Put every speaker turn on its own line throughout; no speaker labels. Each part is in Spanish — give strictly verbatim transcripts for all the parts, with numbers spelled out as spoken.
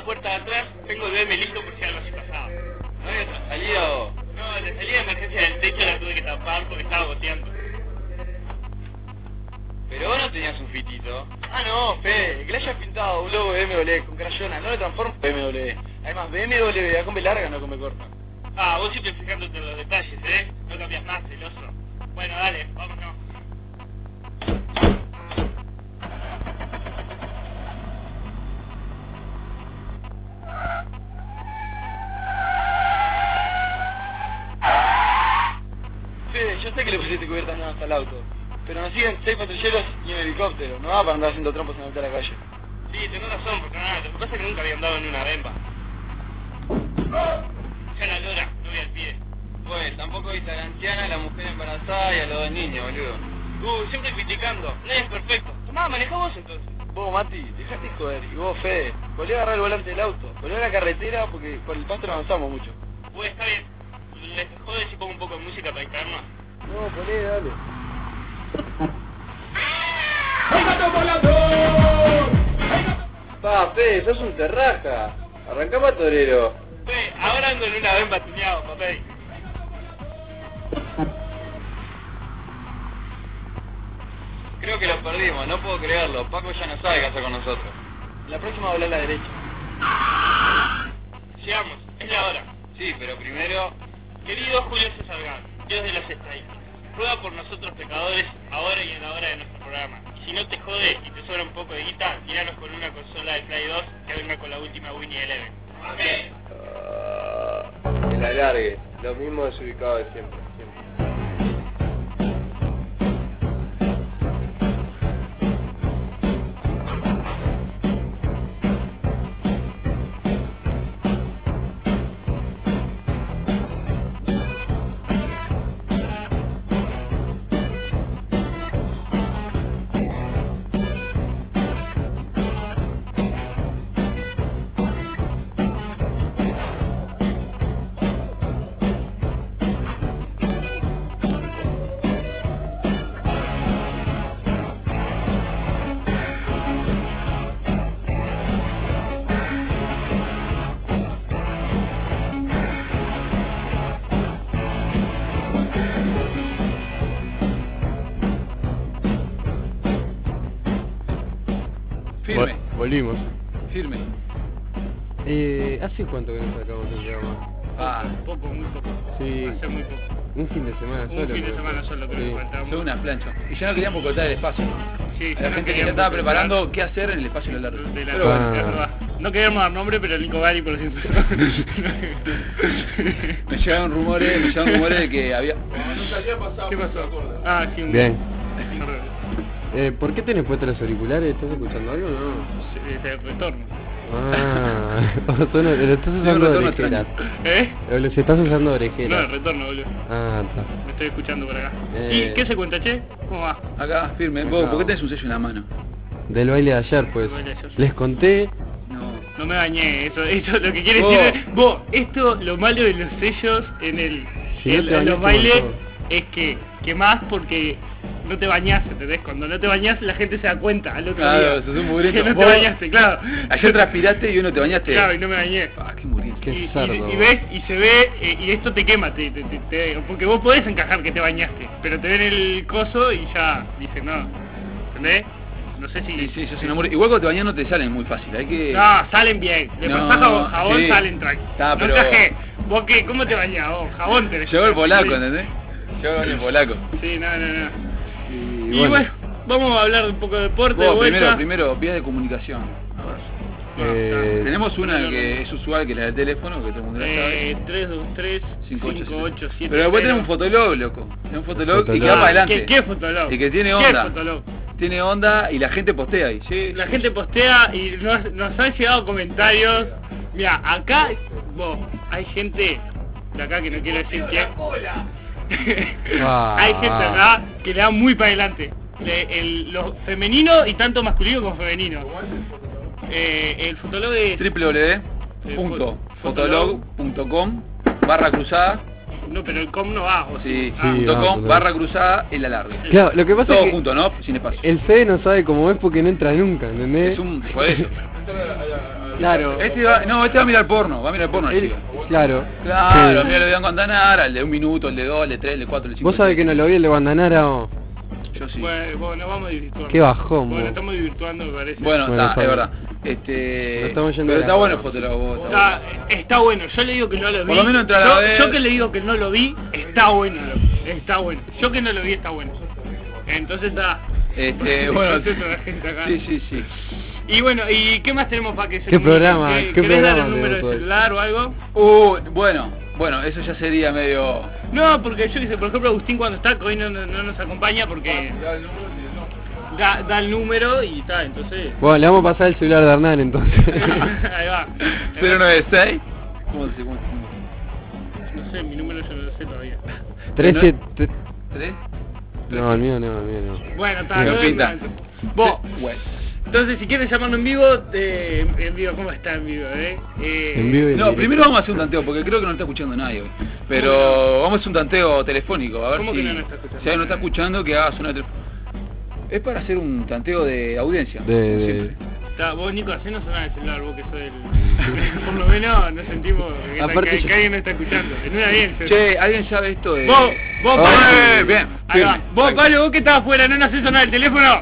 puerta de atrás, tengo el B M listo por si algo así pasaba.
¿No hay otra salida o...?
No, la salida de emergencia del techo la tuve que tapar porque estaba goteando.
Pero vos no tenías un fitito.
Ah, no, Fede, que le hayas pintado un logo de B M W con crayona, no le transformes B M W. Además, B M W va con B larga, no con B corta.
Ah, vos siempre fijándote en los detalles, ¿eh? No cambias más, celoso. Bueno, dale, vámonos.
Fede, yo sé que le pusiste cubiertas nuevas al auto, pero nos siguen seis patrulleros y un helicóptero. No va para andar haciendo trompos en la mitad de la calle.
Sí, tenés razón, porque nada, lo que pasa es que nunca había andado en una bemba. Ya la lora, no voy al pie.
Pues, tampoco viste a la anciana, a la mujer embarazada y a los dos niños, boludo.
Uh, siempre criticando, nadie es perfecto. Tomá, manejá vos entonces.
Vos, Mati, dejate joder. Y vos, Fede, volví a agarrar el volante del auto. Volví a la carretera porque por el pasto no avanzamos mucho.
Pues está bien. ¿Les jode si pongo un poco de música para distraernos?
No, poné, dale. Pa, Fede, sos un terraja. Arrancá pa' torero.
Ve, ahora ando en una bemba tuneado, papel.
Creo que los perdimos, no puedo creerlo. Paco ya no sabe qué hacer con nosotros.
La próxima dobla a la derecha.
Llegamos, es la hora.
Sí, pero primero...
Querido Julio César Gán, Dios de las estadísticas, ruega por nosotros pecadores, ahora y en la hora de nuestro programa. Y si no te jode y te sobra un poco de guita, tíranos con una consola de Play dos que venga con la última Winnie Eleven. Amén.
Uh, que la largue, lo mismo desubicado de siempre, siempre.
Firme.
Volvimos.
Firme.
Eh, ¿Hace cuánto que nos sacamos el programa?
Ah,
Poco, muy poco.
Sí,
Hace muy poco.
un fin de semana solo.
Un fin de
creo.
semana solo creo
Sí.
que faltaba.
son unas planchas. Y ya no queríamos cortar el espacio.
Sí,
A
ya
la
no
gente que ya
queríamos
estaba
cortar.
preparando qué hacer en el espacio de la larga.
De la
Pero bueno,
Ah.
es verdad. No queríamos dar nombre, pero Nico Gari por ciento.
me llegaron rumores, me llegaron rumores de que había...
¿Qué pasó? Ah, sí, un...
Bien.
un-
Eh, ¿Por qué tenés puestos los auriculares? ¿Estás escuchando algo o no?
se- se- retorno.
Ah, o son, lo estás
Sí, un
usando
retorno
orejeras.
¿Eh?
O los estás usando
No,
orejeras.
el retorno, boludo.
Ah, está.
Me estoy escuchando por acá.
Eh.
¿Y qué se cuenta, che? ¿Cómo va?
Acá, firme. ¿Vos por qué tenés un sello en la mano?
Del baile de ayer, pues.
Del baile de ayer.
Les conté.
No.
No me bañé, eso, eso lo que quiere
Vos.
decir es, vos, esto, lo malo de los sellos en el,
Si no
en-
te
en los
bañaste,
bailes
montón.
es que quemás porque no te bañás, ¿entendés? Cuando no te bañás la gente se da cuenta al otro
Claro,
día
sos un mugriento.
que no te
Vos-
bañaste, claro.
Ayer transpiraste y hoy no te bañaste.
Claro, y no me bañé.
Ah, qué muriente.
Qué
Y, y-
cerdo.
y ves, y se ve, eh, y esto te quema, te, te- te- te- porque vos podés encajar que te bañaste, pero te ven el coso y ya dicen, no, ¿entendés? No sé si...
Sí, sí, yo soy un amor. Igual cuando te bañas no te salen muy fácil, hay que...
No, salen bien. De
No,
pasar jabón, jabón
sí.
salen tranqui.
Está,
no
pero-
traje. ¿Vos qué? ¿Cómo te bañás vos? Jabón tenés.
Llegó el polaco,
Sí.
¿entendés? Llegó el baño polaco.
Sí, no, no, no.
Y,
Y
bueno,
bueno, vamos a hablar un poco de deporte de
Vos,
vuelta.
primero, primero, vías de comunicación. A ver.
eh,
Tenemos una que es usual, que es la del teléfono, que todo el mundo la sabe.
Eh, tres dos tres cinco ocho siete
Pero después tenemos un fotolog, loco. Tenemos un fotolog y
Fotolog.
que va para adelante.
¿Qué, qué fotolog?
Y que tiene
¿Qué
onda.
fotolog?
Tiene onda y la gente postea ahí. Sí,
La
sí,
gente postea y nos, nos han llegado comentarios. Mira, acá, vos, hay gente de acá que no quiero decir quién.
Ah.
Hay gente acá que le da muy para adelante. Le- el, lo femenino y tanto masculino como femenino. Eh, el fotolog es...
w w w punto fotolog punto com barra cruzada.
No, pero el com no va, o
Sí,
Ah,
Sí,
punto
va,
com
punto
barra cruzada en la larga.
Claro, lo que pasa
Todo
es que
junto, ¿no? Sin espacio.
el Fede no sabe cómo es porque no entra nunca, ¿entendés?
Es un... Por eso.
Claro.
Este va, no, este va a mirar porno, va a mirar porno el
Él-
chico.
claro.
Claro,
Sí.
mira el de Guantanara, el de un minuto, el de dos, el de tres, el de cuatro, el de cinco.
Vos sabés que no lo vi el de Guantanara, oh.
Yo sí.
Bueno, bueno, vamos desvirtuando.
Qué bajón,
Bueno,
vos.
estamos desvirtuando, me parece.
Bueno,
Bueno,
está,
está
es
bien.
verdad. Este,
Nos estamos yendo
pero
de
está
la
bueno el
mano.
fotógrafo. Está
Está, está bueno, yo le digo que no lo vi.
Por lo menos entrar a
yo,
ver.
yo que le digo que no lo vi, está bueno. Está bueno. Yo que no lo vi, está bueno. Entonces está.
Este, bueno,
Contento la gente acá.
sí, sí, sí.
Y bueno, ¿y qué más tenemos para que se
¿Qué
comuniquen?
programa?
¿Qué-
¿Qué
¿Querés dar
programa
el número de
tenemos hoy?
celular o algo?
Uh, bueno, bueno, eso ya sería medio...
No, porque yo dice, por ejemplo, Agustín cuando está, que hoy no, no- no nos acompaña porque da, da el número y está, entonces...
Bueno, le vamos a pasar el celular de Hernán entonces.
Ahí va.
cero nueve seis. ¿Cómo se cómo se-
No sé, mi número yo no lo sé todavía.
trece... tre-
¿Tres?
No, el mío no, el mío no.
Bueno, está,
Sí,
no
me pinta.
entonces. Vos,
Bueno.
entonces si quieren llamarnos en vivo, eh, en vivo, ¿cómo está en vivo, eh? Eh,
En vivo y en
No,
directo.
primero vamos a hacer un tanteo, porque creo que no está escuchando nadie hoy. Pero vamos a hacer un tanteo telefónico, a ver
¿Cómo
si...
que no nos está escuchando?
Si alguien no está escuchando, que haga sonar el teléfono. Es para hacer un tanteo de audiencia,
De-
como
de-
siempre.
Está, vos, Nico, hacenos sonar el celular, vos que sos el... Por lo menos nos sentimos que,
Aparte
que-
yo-
que alguien nos está escuchando. En una bien, se-
Che, ¿alguien sabe esto de...?
Vos, vos,
Oh,
Pablo.
eh, bien,
Ahí va.
firme.
Vos, Pablo, vos que estabas afuera, ¿no nos haces sonar el teléfono?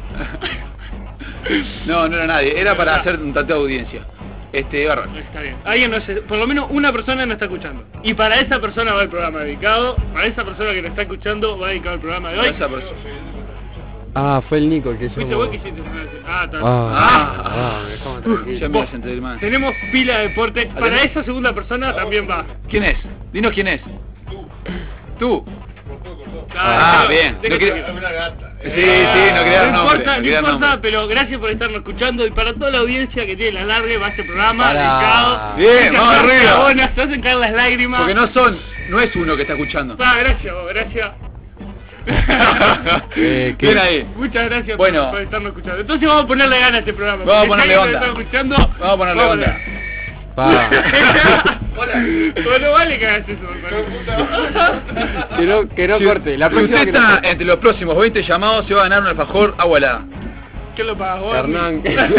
No, no era nadie, era para hacer un tanteo de audiencia. Este, bárbaro.
Está bien. Alguien no se- por lo menos una persona nos está escuchando. Y para esa persona va el programa dedicado. Para esa persona que nos está escuchando va dedicado el programa de hoy.
Esa persona.
Ah, fue el Nico el que
Fuiste
llamó.
vos que hiciste sonar el teléfono. Ah, está.
Ah,
Ah.
ah, me dejamos
Ya
tranquilo.
me vas a enterar más.
Tenemos pila de deporte. Para
Además-
esa segunda persona también va.
¿Quién es? Dinos quién es. Tú.
déjalo,
Ah, bien.
déjalo
No
que-
quería- Sí, sí, no quería dar
No
nombre.
importa,
no
no
quería dar
importa,
nombre.
pero gracias por estarnos escuchando y para toda la audiencia que tiene la larga va este programa
Pará.
dedicado.
Bien,
Muchas
vamos
gracias,
arriba.
vos, nos hacen caer las lágrimas.
Porque no son, no es uno que está escuchando.
Ah, gracias, vos, gracias.
Eh, ¿qué?
Bien ahí.
Muchas gracias
Bueno.
por, por estarnos escuchando. Entonces vamos a ponerle ganas a este programa.
Vamos a
porque
ponerle
si alguien
onda.
nos está escuchando,
Vamos a ponerle
vamos
onda.
Pa.
Bueno, vale que hagas eso, Gonzalo.
Que no, que no
Si-
corte. La
si
próxima
usted
que
está
no-
entre los próximos veinte llamados, se va a ganar un alfajor agua helada.
¿Qué lo pagas vos?
Hernán.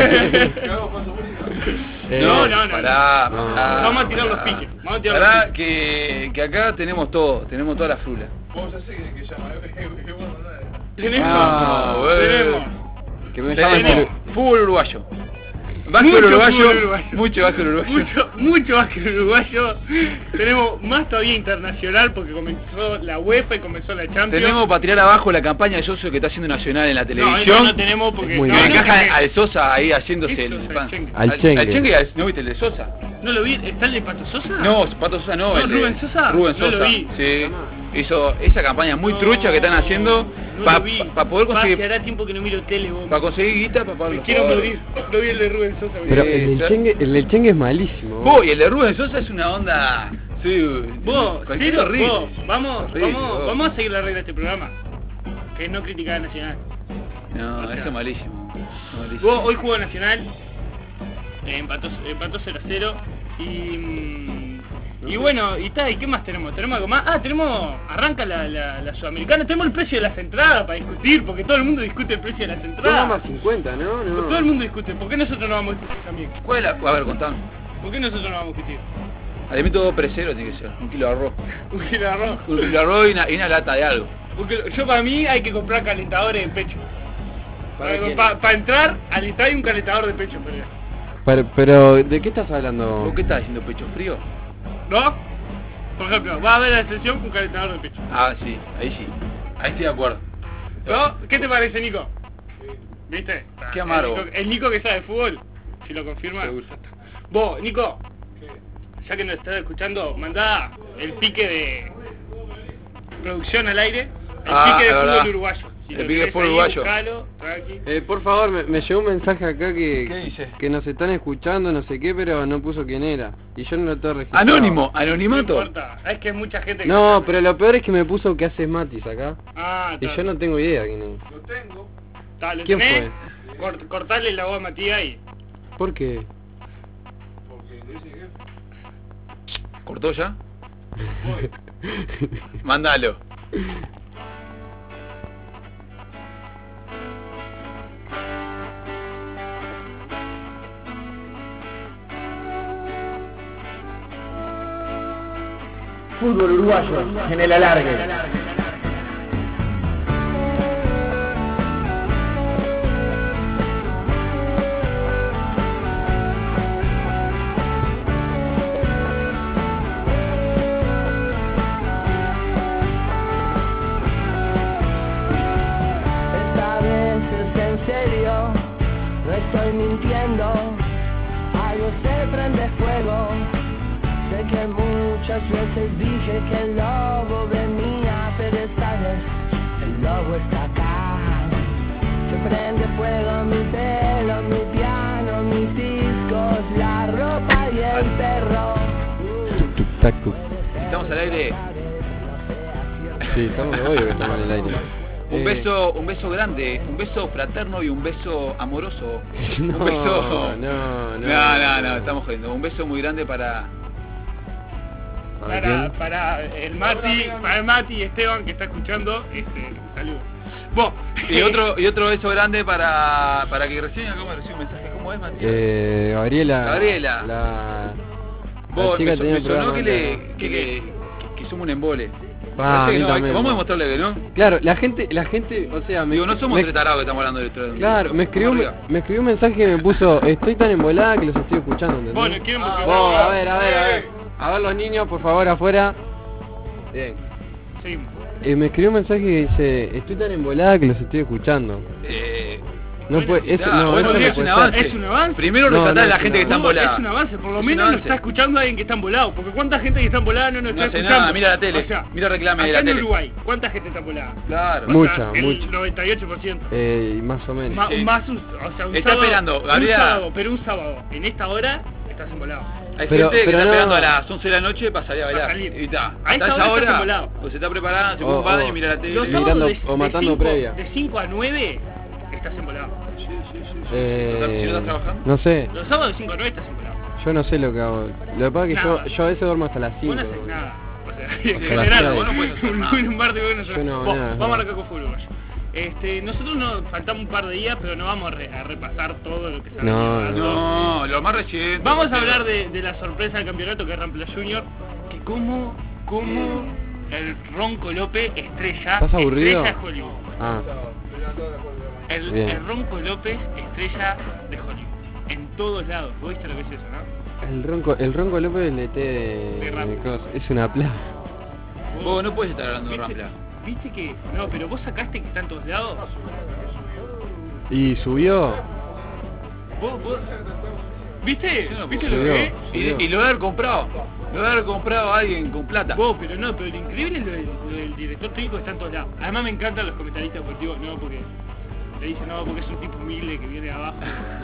Eh,
No, no, no.
Pará,
no.
pará,
Vamos a tirar los
pará.
piques. Vamos a tirar los
Pará,
piques.
que, que acá tenemos todo, tenemos toda la frula.
Tenemos.
Ah,
tenemos.
Que me llaman
Tenemos
por-
fútbol uruguayo. Básquet
Mucho
uruguayo,
fútbol uruguayo.
mucho básquet uruguayo.
Mucho, mucho básquet uruguayo. Tenemos más todavía internacional porque comenzó la UEFA y comenzó la Champions.
Tenemos para tirar abajo la campaña de Soso que está haciendo Nacional en la
No,
televisión.
eso no tenemos porque...
Es muy
no,
que
bien.
no,
encaja
porque-
al Sosa ahí haciéndose
¿Qué
el
Sosa?
pan.
Chengue.
Al Chengue.
Al Chengue, al- ¿no viste el de Sosa?
¿No lo vi? ¿Está el de Pato Sosa?
No, Pato Sosa no,
No,
el de-
Rubén Sosa.
Rubén
No lo
Sosa.
vi.
Sí. Hizo esa campaña muy
No,
trucha que están haciendo
no
para
lo vi.
poder
Pa,
conseguir
que hará tiempo que no miro tele, vos.
para conseguir guita para pagar
Me
los
quiero
jugadores.
morir. No vi el de Rubén Sosa.
Pero
Sí,
el del
sí.
Chengue, el del Chengue es malísimo.
Vos, y el de Rubén Sosa es una onda. Sí,
Vos,
cualquier
serio,
horrible.
vos, vamos,
Horrible,
vamos,
vos.
vamos a seguir la regla de este programa. Que es no criticar a Nacional.
No,
O sea,
eso es malísimo. eso es malísimo.
Vos, hoy jugó Nacional, eh, empató, empató cero a cero y... mm, y bueno, y tal, ¿y qué más tenemos? ¿Tenemos algo más? Ah, tenemos, arranca la, la, la Sudamericana, tenemos el precio de las entradas para discutir, porque todo el mundo discute el precio de las
Programa
entradas.
cincuenta, ¿no? No.
Todo el mundo discute, ¿por qué nosotros no vamos a discutir también?
¿Cuál es la- A ver, contame.
¿Por qué nosotros no vamos a discutir?
Alimento dos presero tiene que ser. Un kilo de arroz.
Un kilo de arroz.
Un kilo de arroz y una, y una lata de algo.
Un kilo- Yo para mí hay que comprar calentadores de pecho.
¿Para quién?
Para entrar al estadio un calentador de pecho, pero...
Pero, pero, ¿de qué estás hablando?
¿Vos qué estás diciendo, pecho frío?
¿No? Por ejemplo, va a haber la excepción con calentador de pecho.
Ah, sí, ahí sí. Ahí estoy de acuerdo.
¿No? ¿Qué te parece, Nico? ¿Viste?
Qué amargo.
El Nico, el Nico que sabe de fútbol, si lo confirma.
Seguro.
Vos, Nico, ya que nos estás escuchando, mandá el pique de producción al aire, el
Ah,
pique de
es
fútbol
verdad.
uruguayo. Si
El
lo
pique de
querés
fútbol
ahí,
uruguayo.
buscalo, tranqui.
Eh, por favor, me, me llegó un mensaje acá que,
¿Qué dice?
que nos están escuchando, no sé qué, pero no puso quién era. Y yo no lo tengo registrado.
Anónimo,
No
anonimato.
importa, es que hay mucha gente que...
No, pero lo peor es que me puso que haces Matis acá.
Ah,
Y
está.
yo no tengo idea quién es.
Está, ¿lo
¿Quién
tenés? Cort- cortale la voz a Matías y...
¿Por qué?
¿Cortó ya? Mándalo.
Fútbol uruguayo en el alargue.
Esta vez es en serio, no estoy mintiendo, algo se prende fuego. Sé que muchas veces dije que el lobo venía, pero esta vez el lobo está acá. Se prende fuego mi pelo, mi piano, mis discos, la ropa y el perro.
Tuk, tuk, tac, tuk.
Estamos al aire.
Sí, estamos obvio que estamos en el aire.
Un
Eh,
beso, un beso grande, un beso fraterno y un beso amoroso.
No,
un beso.
no, no.
No, no, no, estamos jodiendo. Un beso muy grande para.
¿Para
Para,
quién?
para el Mati, para el Mati y Esteban que está escuchando, este, saludos. Vos,
Y otro, y otro beso grande para, para que recién acabo de recibir un mensaje. ¿Cómo es, Matías?
Eh, Gabriela.
Gabriela.
La, la
Vos,
chica
me,
tenía
me
un
sonó
programa
que,
de-
le, que, que, que, que somos un embole.
Ah, a
Parece
mí
que no, hay-
también,
vamos a
¿no?
demostrarle que no.
Claro, la gente, la gente, o sea, me,
Digo, no somos
me-
tres tarados que estamos hablando de esto.
Claro, me escribió, un- me escribió un mensaje que me puso, estoy tan embolada que los estoy escuchando, ¿entendés?
bueno, ¿quieren
Ah,
buscar?
Vos, a ver, a ver, a ver. A ver los niños, por favor, afuera. Bien.
Seguimos.
Eh, me escribió un mensaje que dice, estoy tan embolada que los estoy escuchando.
Eh,
No
Bueno,
puede, eso,
ya,
no,
bueno,
eso no
es
puede
un
ser.
avance.
Es un avance.
Primero
No,
rescatar
no,
a la
es
gente
un
que está
No,
embolada.
es un avance, por lo
Es un
menos nos
avance.
está escuchando alguien que está embolado, porque cuánta gente que está embolada no nos
No
está
hace
escuchando.
nada, mira la tele,
O sea,
mira reclame de
acá
la
en
tele.
Uruguay, ¿cuánta gente está embolada?
Claro.
O
Mucha,
sea, el
mucha.
noventa y ocho por ciento.
Eh, más o menos.
Ma-
Sí.
Más un, o sea, un
Está
sábado,
esperando,
un
Gabriela.
sábado, pero un sábado, en esta hora, estás embolado.
Hay
Pero-
gente que
pero
está
no-
esperando a las once de la noche para salir a
Para
bailar.
salir.
Y está.
A
Hasta
esta
esa
hora estás
hora,
embolado.
pues se está preparando, se
O-
pone un baño
o-
y mira la tele.
Los
Mirando
sábados de,
o matando
de cinco,
previa.
de cinco a nueve, estás embolado.
Eh,
¿Si no estás trabajando?
No sé,
Los sábados de cinco a nueve estás embolado.
yo no sé lo que hago. Lo que pasa es que yo,
Nada.
yo a veces duermo hasta las
Vos
cinco.
no haces nada. O sea,
las
en general,
seis.
vos no puedes hacer nada. Un martes vos no haces
Yo no,
Vos,
nada,
vamos
nada.
a arrancar con fútbol uruguayo. Este, nosotros nos faltamos un par de días, pero no vamos a, re- a repasar todo lo que se ha
No,
venido dando.
No, lo más reciente.
Vamos a hablar de, de la sorpresa del campeonato que es Rampla Junior, que como, como el Ronco López estrella,
¿Estás aburrido?
estrella de Hollywood.
Ah,
El,
Bien.
el Ronco López estrella de Hollywood. En todos lados. ¿Vos viste lo que es eso, no?
el ronco, el ronco López le té de,
De rap.
de cosas. Es una plaga.
Vos no puedes estar hablando de
¿Viste,
Rampla.
viste que... No, pero vos sacaste que está en todos lados.
Y subió.
¿Vos, vos... ¿Viste?
Yo no
¿Viste
puedo
lo que
creer.
es?
Y, y lo debe haber comprado. Lo debe haber comprado a alguien con plata.
Vos, pero no, pero lo increíble es lo del, lo del director técnico que está en todos lados. Además me encantan los comentaristas deportivos, no, porque le dicen, no, porque es un tipo humilde que viene de abajo.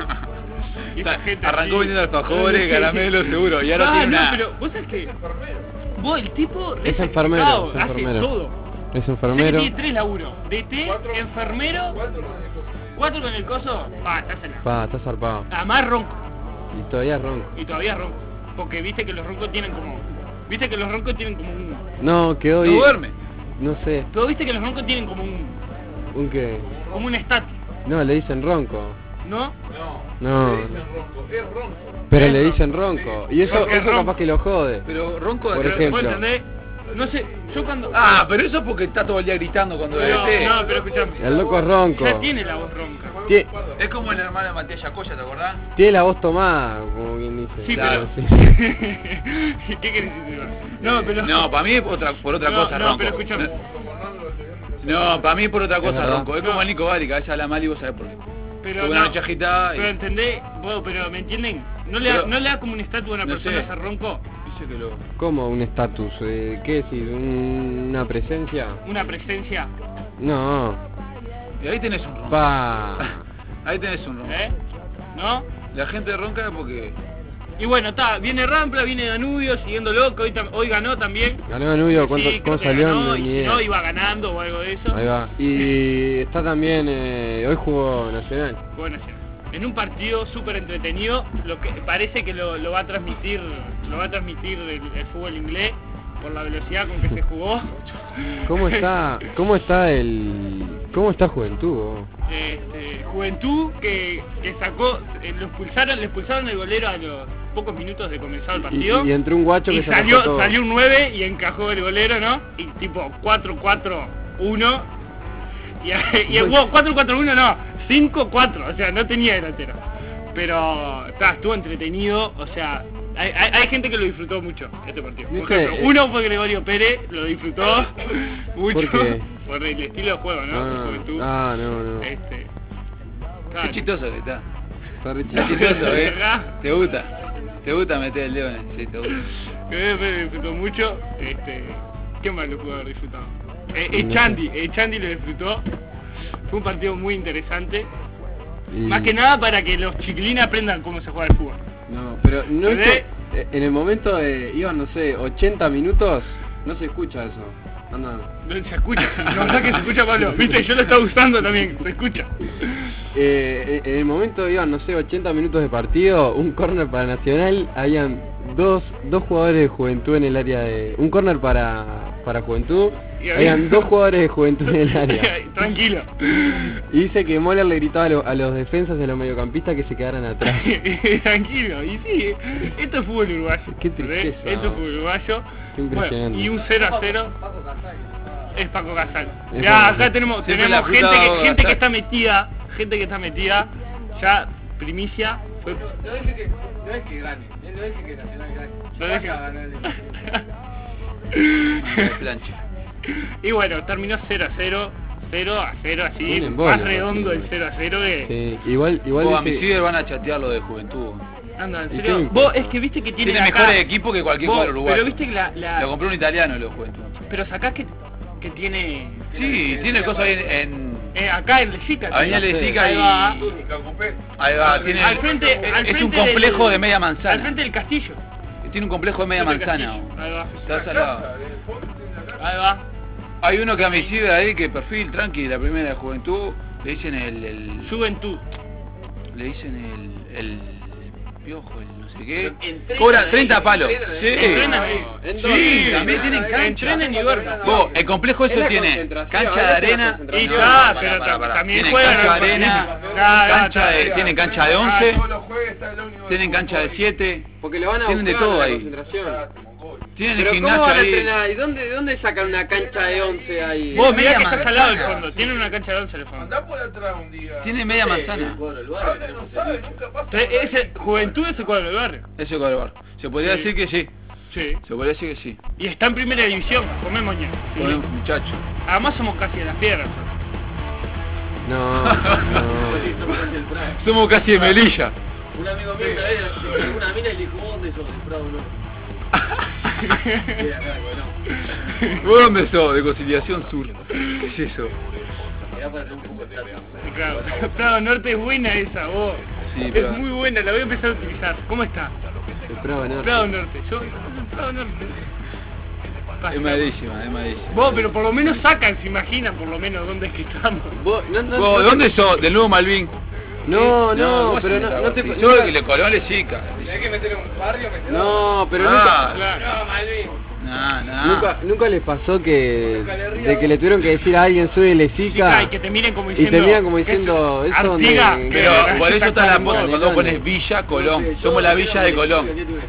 Y esa
Está-
gente
arrancó
así-
vendiendo alfajores, caramelos, seguro, y ahora
Ah,
tiene
no,
una-
pero vos sabés que... Vos, el tipo
Es
re
enfermero,
sacrificado,
es
hace
enfermero.
todo.
Es
Sé que
enfermero.
tiene tres laburos. D T, enfermero, cuatro con el coso. Ah, estás en la...
Pa, está zarpado.
Además ronco.
Y todavía es ronco.
Y todavía ronco. Porque viste que los roncos tienen como... Viste que los roncos tienen como un...
No, quedó
No
ahí.
duerme.
No sé.
Pero viste que los roncos tienen como un...
¿Un qué?
Como un estatus,
No, le dicen ronco.
¿no?
No. Pero le dicen ronco. Y eso,
Porque es
eso
ronco.
capaz que lo jode.
Pero ronco de
Por
acá-
ejemplo.
¿Vos entendés? No sé, yo cuando...
Ah, pero eso es porque está todo el día gritando cuando
No,
este.
no, pero escuchame.
El loco es ronco.
Ya tiene la voz ronca.
Tie-
Es como el hermano de Matías Yacoya, ¿te acordás?
Tiene la voz tomada, como quien dice.
Sí,
Claro,
pero... ¿Qué querés decir? No, pero...
No, para mí es otra, por otra
No,
cosa,
no,
ronco.
pero escuchame.
No, para mí por otra
Es
cosa,
verdad.
ronco. Es
No.
como el Nico Bari, que a veces habla mal y vos sabés por qué.
Pero
Tuve una noche agitada y-
Pero entendés, vos, pero ¿me entienden? ¿No le, da,
Pero-
¿No le da como un estatus a una
No
persona
sé.
ser ronco?
Dice que lo...
¿Cómo un estatus? Eh, ¿Qué decís? ¿Un- ¿Una presencia?
Una presencia,
No.
Y ahí tenés un ronco.
Pa.
Ahí tenés un ronco.
¿eh? ¿No?
La gente ronca es porque...
Y bueno, está, viene Rampla, viene Danubio, siguiendo loco, hoy, tam- hoy ganó también.
Ganó Danubio, ¿cuánto,
Sí, creo
¿cómo
que
salió?
ganó,
No,
y
ni
si
idea.
no, iba ganando o algo de eso.
Ahí va. Y está también, eh, hoy jugó Nacional.
Bueno, sí. En un partido súper entretenido, lo que parece que lo, lo va a transmitir, lo va a transmitir el, el fútbol inglés por la velocidad con que se jugó.
¿Cómo está, cómo está el, cómo está Juventud? vos?
Este, Juventud que, que sacó, eh, lo expulsaron, le expulsaron el golero a los pocos minutos de comenzado el partido.
Y, y entró un guacho
y
que se
salió,
atajó todo.
salió un nueve y encajó el golero, ¿no? Y tipo cuatro cuatro uno. Y, y el wow, cuatro cuatro uno no, cinco cuatro, o sea, no tenía delantero. Pero ta, estuvo entretenido, o sea, hay, hay, hay gente que lo disfrutó mucho este partido. Por
¿Viste?
ejemplo, uno fue Gregorio Pérez, lo disfrutó mucho
¿Por qué?
por el estilo de juego, ¿no? De
Ah,
juventud.
ah, no, no.
Este,
Qué chistoso que está.
Está re
Está
chistoso.
chistoso, ¿eh?
¿Verdad?
Te gusta. Te gusta meter el dedo en el... Sí, te gusta.
Gregorio Pérez disfrutó mucho. Este, ¿qué más lo pudo haber disfrutado? Eh, eh,
No
Chandy, eh, Chandy lo disfrutó. Fue un partido muy interesante.
Y-
Más que nada para que los chiquilines aprendan cómo se juega el fútbol.
No, pero no es
¿Ve?
que eh, en el momento de, iban, no sé, ochenta minutos, no se escucha eso. Anda.
No se escucha, la verdad que se escucha, Pablo. Viste, yo lo estaba usando también, se escucha.
Eh, en el momento iban, no sé, ochenta minutos de partido, un córner para Nacional, habían dos, dos jugadores de Juventud en el área de... Un córner para, para Juventud,
Y había-
habían dos jugadores de Juventud en el área.
Tranquilo.
Y dice que Moller le gritaba a, lo- a los defensas y a los mediocampistas que se quedaran atrás.
Tranquilo, y sí, esto es fútbol uruguayo.
Qué
¿ves?
tristeza.
Esto es fútbol uruguayo.
Qué impresionante.
Bueno, y un cero a cero es Paco Casal.
Es
Ya,
Paco
acá
Casal.
tenemos,
Siempre
tenemos
la
gente
fruta
que,
Paco
gente que
Casal.
está metida, gente que está metida, ya primicia, fue...
No deje que, no deje que gane, eh, no deje que Nacional gane.
No
Vaya
deje-
a ganar el-
Manga de plancha.
Y bueno, terminó cero a cero, cero a cero así,
Un embole,
más redondo el
sí.
cero a cero que...
Sí, igual, igual
Vos, a
dice-
mi ciber van a chatear lo de Juventud.
Anda, en
¿Y
serio,
qué
vos
importa?
es que viste que tiene
Tiene
acá...
mejores equipos que cualquier
vos,
jugador uruguayo.
Pero viste que la... la-
Lo compró un italiano lo de Juventud.
Pero sacás que, que tiene...
Sí, tiene cosas ahí en... en
Eh, acá en Lezica.
Avenida
sí.
Lezica
Ahí
y...
va.
Ahí va, tiene...
Al frente, al
es un
frente
complejo
del-
de media
Al
manzana.
frente del castillo.
Tiene un complejo de media
Frente del
manzana.
castillo. Ahí va.
Está salado.
Ahí va.
Hay uno que a mi ciber ahí, que perfil, tranqui, la primera de Juventud, le dicen el... el
Juventud.
le dicen el... el piojo, el no sé qué.
Entrenan
Cobra
ahí,
treinta palos.
entrenan
Sí.
ahí.
Entrenan ahí.
Sí, también tienen cancha.
Entrenan y duermen.
Vos, el complejo
Es
ese
la
tiene
concentración,
cancha de
es la
arena.
concentración.
Y
No,
ya,
pará,
pero
pará, pará.
también
Tienen
juegan
cancha de
en
arena,
partido. Ya, ya,
cancha de,
ya.
tienen cancha de
Ah,
once,
Todos los jueves está el ómnibus de
tienen cancha de
fútbol.
siete,
Porque lo van a
tienen de
buscar
todo
a la
ahí.
concentración.
tienen el
Pero ¿cómo
gimnasio
van a
ahí.
entrenar? ¿Y dónde, dónde sacan una cancha de once ahí?
Vos,
Mirá
media
que está
manzana.
salado el fondo. Tienen una cancha de once el fondo.
Andá por atrás un día.
Tiene media manzana.
Ande, no sabe, nunca pasa.
Entonces, ese, Juventud es el cuadro del barrio.
Ese cuadro. Se podría
Sí.
decir que sí.
Sí.
Se podría decir que sí.
Y está en primera división. Comé moña.
Con el muchacho.
Además somos casi de las piedras.
No, no.
Somos casi de Melilla.
Un amigo mío una vez se pegó una mina y le dijo, ¿vos dónde sos? De Prado, no. Sí, acá, bueno.
¿Vos dónde sos? De Conciliación Sur. ¿Qué es eso?
Era para tener un poco de plata.
Claro. Prado Norte es buena esa, vos.
Sí,
es
pero-
muy buena, la voy a empezar a utilizar. ¿Cómo está?
El Prado Norte.
Prado Norte. Yo, Prado Norte.
Es malísima, es malísima.
Vos, pero por lo menos sacan, se imaginan por lo menos dónde es que estamos.
Vos, no, no,
¿Vos,
no
¿de dónde sos? ¿Del Nuevo Malvin?
No, no,
¿cómo
pero
se
no,
llama?
no te...
Yo
nunca-
que le Colón le chica.
Hay que meter un barrio, meter
No, pero
Ah,
Claro.
No, Malvin.
No, no.
nunca, nunca, nunca les pasó que de que le tuvieron que decir a alguien soy de
Chica,
Lezica
y que te miren como
y
diciendo...
te miran como diciendo eso donde...
Artigas,
Pero
que-
por eso está la
moda.
moda cuando vos pones Villa Colón. Somos la Villa de Colón.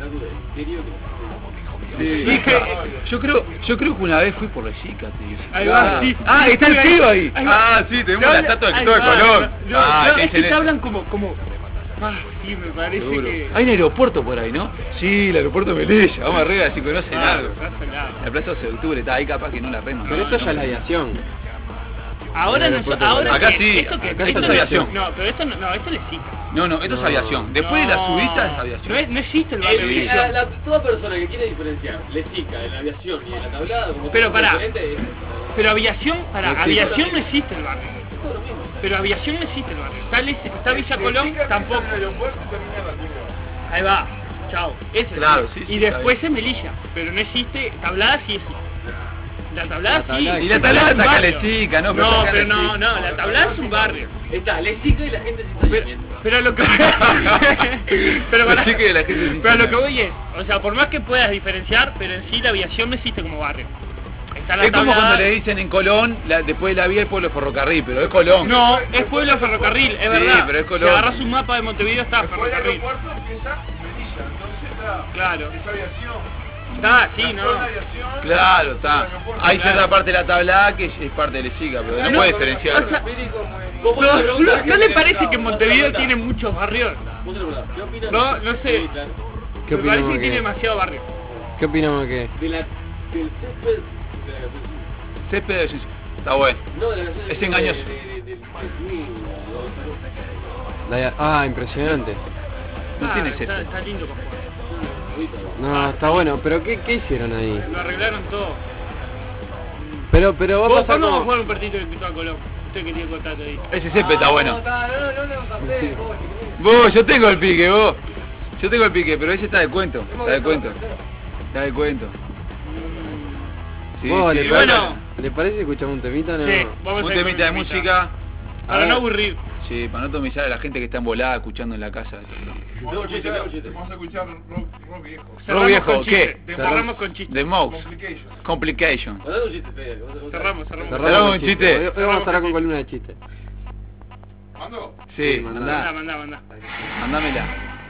Sí, que- yo creo, yo creo que una vez fui por Lezica, tío.
Ahí va, sí.
Ah, está el tío ahí.
Ahí va.
Ah, sí, tenemos
Te
la
habla-
estatua de
ahí
Cristóbal
va,
Colón.
No,
Ah,
no,
te
es que
dicen-
te hablan como... como ah, sí, me parece
Seguro.
que...
Hay un aeropuerto por ahí, ¿no? Sí, el aeropuerto de Melilla. Vamos arriba si conocen
Ah,
algo.
está salado.
La plaza doce de octubre está ahí, capaz que no la reman.
Pero esto ya es la aviación.
Ahora no,
aeropuerto
ahora
Acá
que-
sí,
esto que,
acá
esto
es
no-
aviación.
No, pero esto no, no, esto le cita.
No, no, esto es
No.
aviación. Después de la subida es aviación.
No, es- no existe el barrio de
El-
aviación.
la, la- toda persona que quiere diferenciar Lezica de la aviación y de la tablada como
Pero
son
pará.
diferentes, es-
Pero aviación, para
No existe.
aviación no existe el barrio.
es todo lo mismo.
Pero aviación no existe el barrio. Está, Lice- está Villa Colón, tampoco. Ahí va. Chao. Ese
Claro,
sí.
sí, sí,
Y
está
después es Melilla. Pero no existe. Tablada sí existe. La tablada
La
sí.
tablada
Y la
Pero
tablada
es un
está
barrio.
Calechica, ¿no? Pero
No,
está
pero no,
Calechica.
no. La tablada es un barrio.
Está Lezica y la gente sin
Pero,
saneamiento.
pero lo que pero, para-
Lezica y la gente sin
pero lo que
saneamiento.
voy es, o sea, por más que puedas diferenciar, pero en sí la aviación no existe como barrio. Está la
Es como
tablada-
cuando le dicen en Colón, la- después de la vía el pueblo ferrocarril, pero es Colón.
No, es pueblo ferrocarril, es
Sí,
verdad.
pero es
Si
Colón.
agarras un mapa de Montevideo está
Después del
ferrocarril.
aeropuerto empieza Melilla, entonces
Claro.
Es aviación.
Está, sí,
La
¿no?
zona de aviación,
Claro, está.
el aeropuerto.
Hay cierta parte de la tabla A que es parte de la chica, pero no,
No,
puede diferenciar.
o sea, ¿No, no, ¿no le parece que Montevideo tiene muchos barrios? No, no sé.
¿Qué
Me parece
opinamos
que tiene
que?
demasiado barrio.
¿Qué opinamos que?
De la, del césped de la canción.
Césped de Suiza. Está bueno.
No, de la canción.
Es engañoso.
De, de, de, de, del swing, o-
La- ah, impresionante.
No
Ah,
tiene
está,
césped.
está lindo para jugar.
No, está bueno, pero ¿qué, qué hicieron ahí?
Lo arreglaron todo.
Pero, pero va a
¿Vos
pasar
cuándo vamos a
como...
jugar un partido de Cristóbal Colón? Usted que tiene contrato ahí.
Ese césped está bueno.
No, no, no, no, pasé, vos,
Vos, yo tengo el pique, vos. Yo tengo el pique, pero ese está de cuento. Está de cuento. Está de cuento. Sí,
¿Vos,
sí,
le,
bueno.
parece, ¿Le parece escuchar un temita o no?
Sí, vamos a
Un
hacer
temita de
un
música.
Para no aburrir.
Sí, para no tomizar a la gente que está embolada escuchando en la casa.
Vamos a escuchar, vamos a escuchar rock, rock viejo.
Rock viejo,
con
¿qué?
chiste. Cerramos con chiste.
The Mox.
Complication.
Complication.
Mandate un chiste, Fede, que vas a contar.
Cerramos, cerramos.
Cerramos
con
un chiste.
Hoy, hoy vamos a estar con columna de chistes.
¿Mando?
Sí,
mandá.
Mandá, mandá, mandá.
mandámela.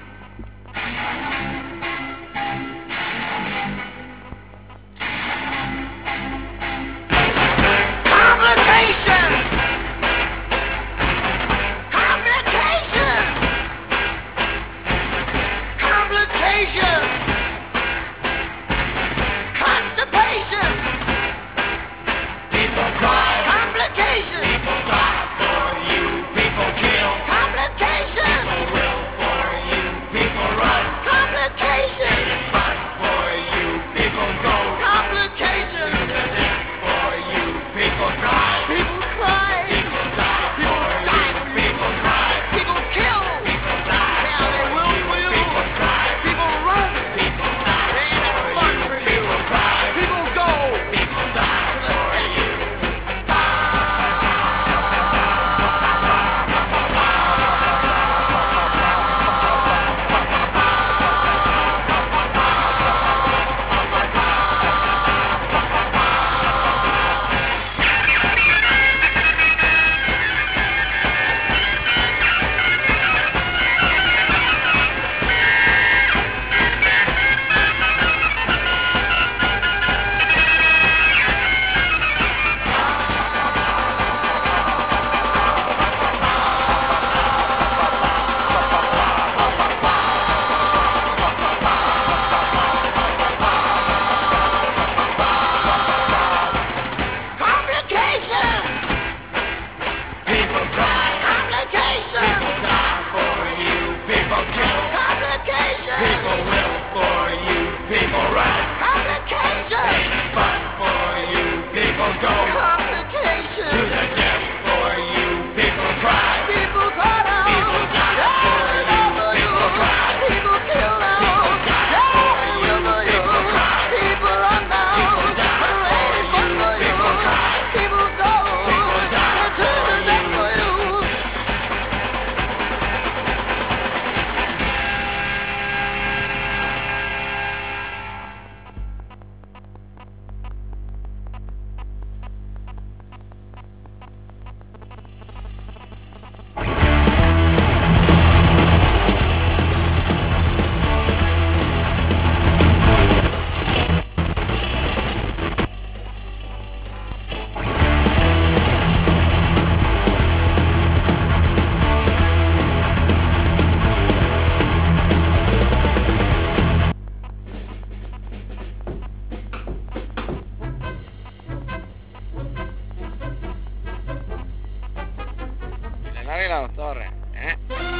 Torre, ¿eh?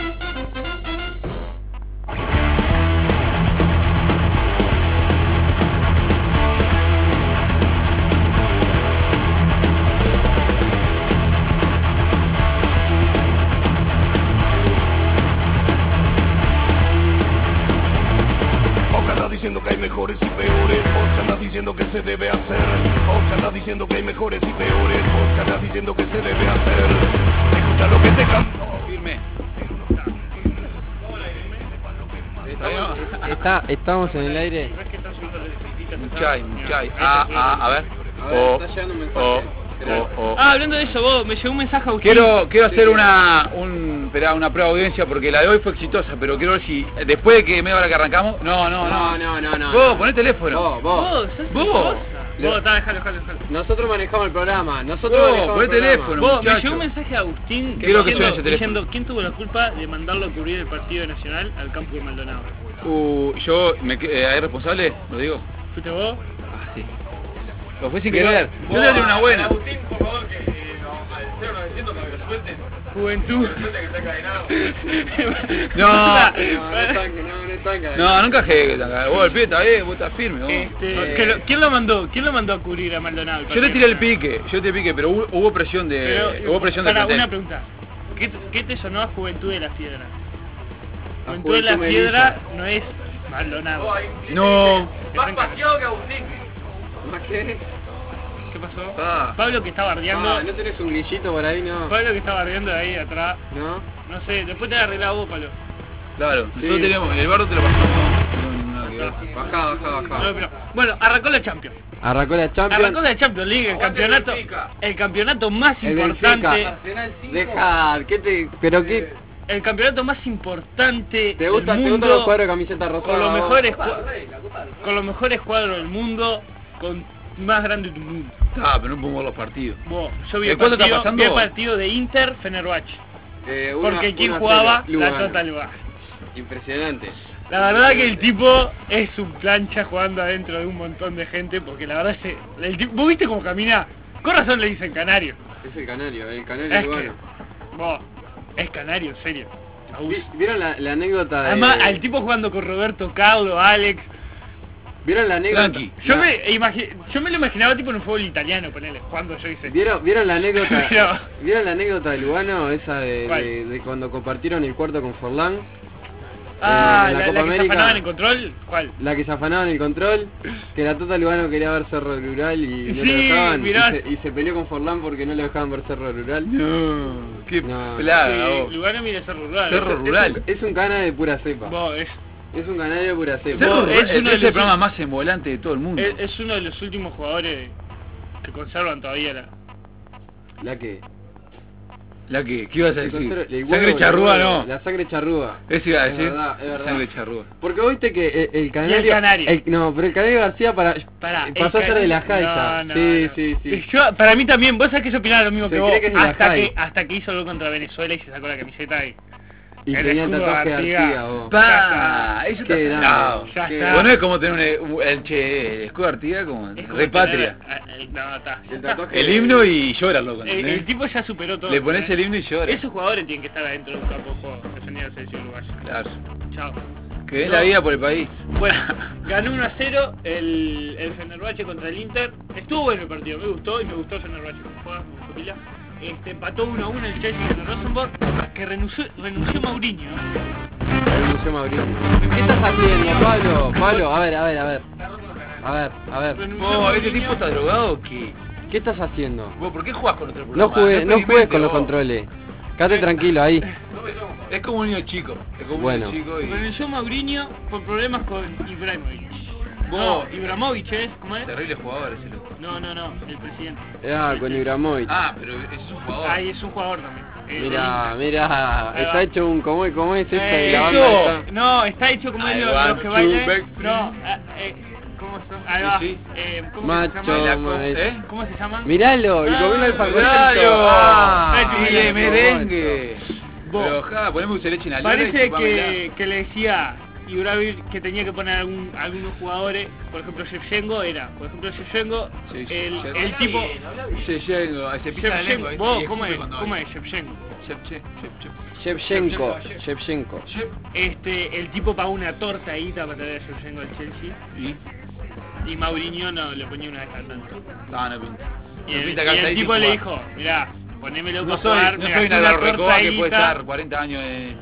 Diciendo que hay mejores y peores, vos que andas diciendo que se debe hacer. Vos que andas diciendo que hay mejores y peores, vos que andas diciendo que se debe hacer. Escucha lo que te canto.
Firme.
Está, estamos en el aire.
Muchay, muchay. Ah, ah, a ver. Oh, oh, oh, oh.
Ah, hablando de eso, vos, me llegó un mensaje a usted.
Quiero, quiero hacer una, un, esperá una prueba de audiencia porque la de hoy fue exitosa, pero quiero ver si después de que media hora que arrancamos, no, no, no,
no, no, no.
Vos,
no.
poné teléfono.
Vos, vos.
Vos, sos
Vos.
vos. Vos, está, déjalo, déjalo, déjalo.
Nosotros manejamos el programa, nosotros
Vos,
manejamos
poné
el programa.
teléfono.
Vos, me
muchacho.
llegó un mensaje de Agustín
Quiero que
diciendo,
suene ese teléfono.
diciendo quién tuvo la culpa de mandarlo a cubrir el partido nacional al campo de Maldonado.
Uh, yo, me, eh, ¿hay responsable? ¿Lo digo?
¿Fuiste vos?
Ah, sí. Lo fue sin
Pero,
querer.
vos,
Yo le doy una buena.
Agustín, por favor, que eh, no, al cero novecientos para que lo suelten.
Juventud.
Suelta que está encadenado.
No,
No, no es tanque, no, no es tanque.
no, nunca jegue. Vos, el pie está bien, vos estás firme. Vos.
Este, ¿que lo- ¿Quién lo mandó? ¿Quién lo mandó a cubrir a Maldonado?
Yo le tiré el pique, yo le tiré el pique, pero hubo, hubo presión de,
Pero,
hubo presión de
para,
plantel.
una pregunta. ¿Qué, ¿Qué te sonó a Juventud de la Fiedra?
A
Juventud de la
Juventud
Fiedra no es Maldonado.
Oh, ahí,
No.
más paseado que Agustín.
¿Más qué?
¿Qué pasó?
Ah.
Pablo que está bardeando.
Ah, ¿no tenés un grillito por ahí, no?
Pablo que está bardeando de ahí atrás.
¿No?
No sé, después te arreglás vos, Pablo.
Claro,
Sí.
nosotros tenemos, el bardo te lo pasamos. No, no, no, que ver.
Bajá, bajá,
No,
bajá.
pero, bueno, arrancó la Champions.
Arrancó la Champions.
Arrancó la Champions League, el
Aguante
campeonato,
Benfica.
el campeonato más
El
importante,
Benfica. Deja, ¿qué te...? ¿Pero qué?
el campeonato más importante
¿Te gusta,
del
¿te
mundo,
gustan los cuadros de camiseta rosada?
con los
vos?
mejores cua- con los mejores cuadros del mundo, con más grande del mundo.
Ah, pero no podemos ver los partidos.
Vos, yo vi
¿De
el
cuánto está
partido,
pasando?
vi el partido de Inter Fenerbahce,
Eh, una-
porque quien
una
jugaba
cero,
la
Lugano.
Tota Lugano.
Impresionante.
La verdad que el tipo es un plancha jugando adentro de un montón de gente, porque la verdad es el tipo, ¿vos viste cómo camina? Con razón le dicen canario.
Es el canario, el canario
Es que,
Lugano.
vos, es canario, en serio. Abus.
Vi- ¿Vieron la, la anécdota de...?
Además, al tipo jugando con Roberto Carlos, Alex.
¿Vieron la anécdota?
Tranqui.
Yo
La-
me, imagi- yo me lo imaginaba tipo en un fútbol italiano, ponele, cuando yo hice.
¿Vieron, ¿Vieron la anécdota?
Pero-
¿Vieron la anécdota de Lugano? Esa de,
¿Cuál?
de, de cuando compartieron el cuarto con Forlán.
Ah,
en la
la,
Copa
la que se
América.
afanaba en el control, ¿cuál?
La que se afanaban el control, que la Tota Lugano quería ver Cerro Rural y no
Sí,
lo dejaban, y
mirá.
se, y se peleó con Forlán porque no lo dejaban ver Cerro Rural.
No, qué
No.
plaga,
Sí,
vos.
Lugano mira Cerro Rural.
Cerro
Es-
Rural.
Es un cana de pura cepa.
vos, es,
Es un canario de pura cepa.
Cerro
Vos,
Rural
es
es,
uno de
el
los-
programa más envolante de todo el mundo.
es, es uno de los últimos jugadores que conservan todavía la...
¿La qué?
¿La que? ¿Qué ibas a
El
decir?
conserva- el
Sangre
huevo,
charrúa,
el huevo,
no.
La sangre charrúa.
Eso iba a
Es
decir.
verdad, es verdad.
Sangre charrúa.
Porque vos viste que el, el canario...
canario.
el- no, pero el canario García para,
Pará, el
pasó a ser de la
Canario-
Jaiza.
No, no,
sí,
no.
sí, sí.
Yo, para mí también, vos sabés que yo opinaba lo mismo
Se
que vos,
cree que es de la
hasta
Jai.
que, hasta que hizo algo contra Venezuela y se sacó la camiseta y...
Y
el
tenía el
escudo
tatuaje de
Artigas.
Artigas, vos.
Pa, eso está
Qué
salado.
grande,
Ya
qué
está.
grande.
Bueno, es como tener un, un- el, che, el escudo de Artigas como
Es como
repatria.
tener- ah, eh, no, está, ya
El
está.
tatuaje
El himno y lloras, loco.
El,
¿entendés?
el tipo ya superó todo.
Le pones
¿eh?
el himno y lloras.
Esos jugadores tienen que estar adentro de un campo de juego, defendiendo la selección uruguaya.
Claro.
Chao.
Que den
No.
la vida por el país.
Bueno, ganó uno a cero el, el Fenerbahce contra el Inter. Estuvo bueno el partido, me gustó y me gustó el Fenerbahce como juega, me gustó pila. Este, empató uno a uno el Chelsea con el Rosenborg, que renunció, renunció Mourinho.
Renunció Mauricio. ¿Qué estás haciendo, Pablo? Pablo, a ver, a ver, a ver. A ver, a ver.
Renunció
Oh, ¿este
Mourinho.
tipo está drogado o qué?
¿Qué estás haciendo?
¿Vos por qué jugás con otro
No
programa?
juegues, no juegues con los
vos.
controles. Quédate tranquilo ahí.
Es como un niño chico. Es como
Bueno.
un niño chico y...
Renunció Mourinho por problemas con Ibrahimovic.
Vos.
No, Ibrahimovic es, ¿cómo es?
Terrible jugador ese loco.
No, no, no, el presidente.
Ah, con Ibrahimovic.
Ah, pero ese es un jugador.
Ahí es un jugador también. Eh,
Mirá, mirá,
Ahí
está
va.
hecho un como es, como es esto
Eh,
de la
eso.
banda esta.
No, está hecho como
I
es lo-
want
los que
to
bailan.
break free.
No, eh, eh, ¿cómo son? Ahí va.
Sí, sí.
Eh, ¿Cómo
Macho,
se llama?
La
ma-
co- ¿Eh?
¿Cómo se llama?
Miralo, el
Ah,
comiendo el favorito.
¡Claro!
Ah,
¡Y de merengue!
Vos.
Pero ja, poneme un leche en la lora y
Parece
chupámela.
que, que le decía Ibrahimovic que tenía que poner algún, algunos jugadores, por ejemplo Shevchenko era, por ejemplo Shevchenko,
Sí, sí,
el,
sí.
el tipo...
Se llega, se pisa la lengua.
Shevchenko, vos,
y
¿cómo
escupe
es?
cuando
¿Cómo
habla.
es Shevchenko?
Shep, che, shep, shep.
Shevchenko, Shevchenko.
Shep.
Este, el tipo pagó una tortadita para traer a Shevchenko al Chelsea
Y...
y Mourinho no le ponía una vez al tanto.
No, no pinta.
Y
No
el,
pinta
y
calza
el
ahí
tipo
sin
le
jugar.
dijo, mirá, ponémelo
No
para
soy,
jugar,
no
me
soy
gasté
una
una
Recoba que puede
tortadita.
estar cuarenta años en...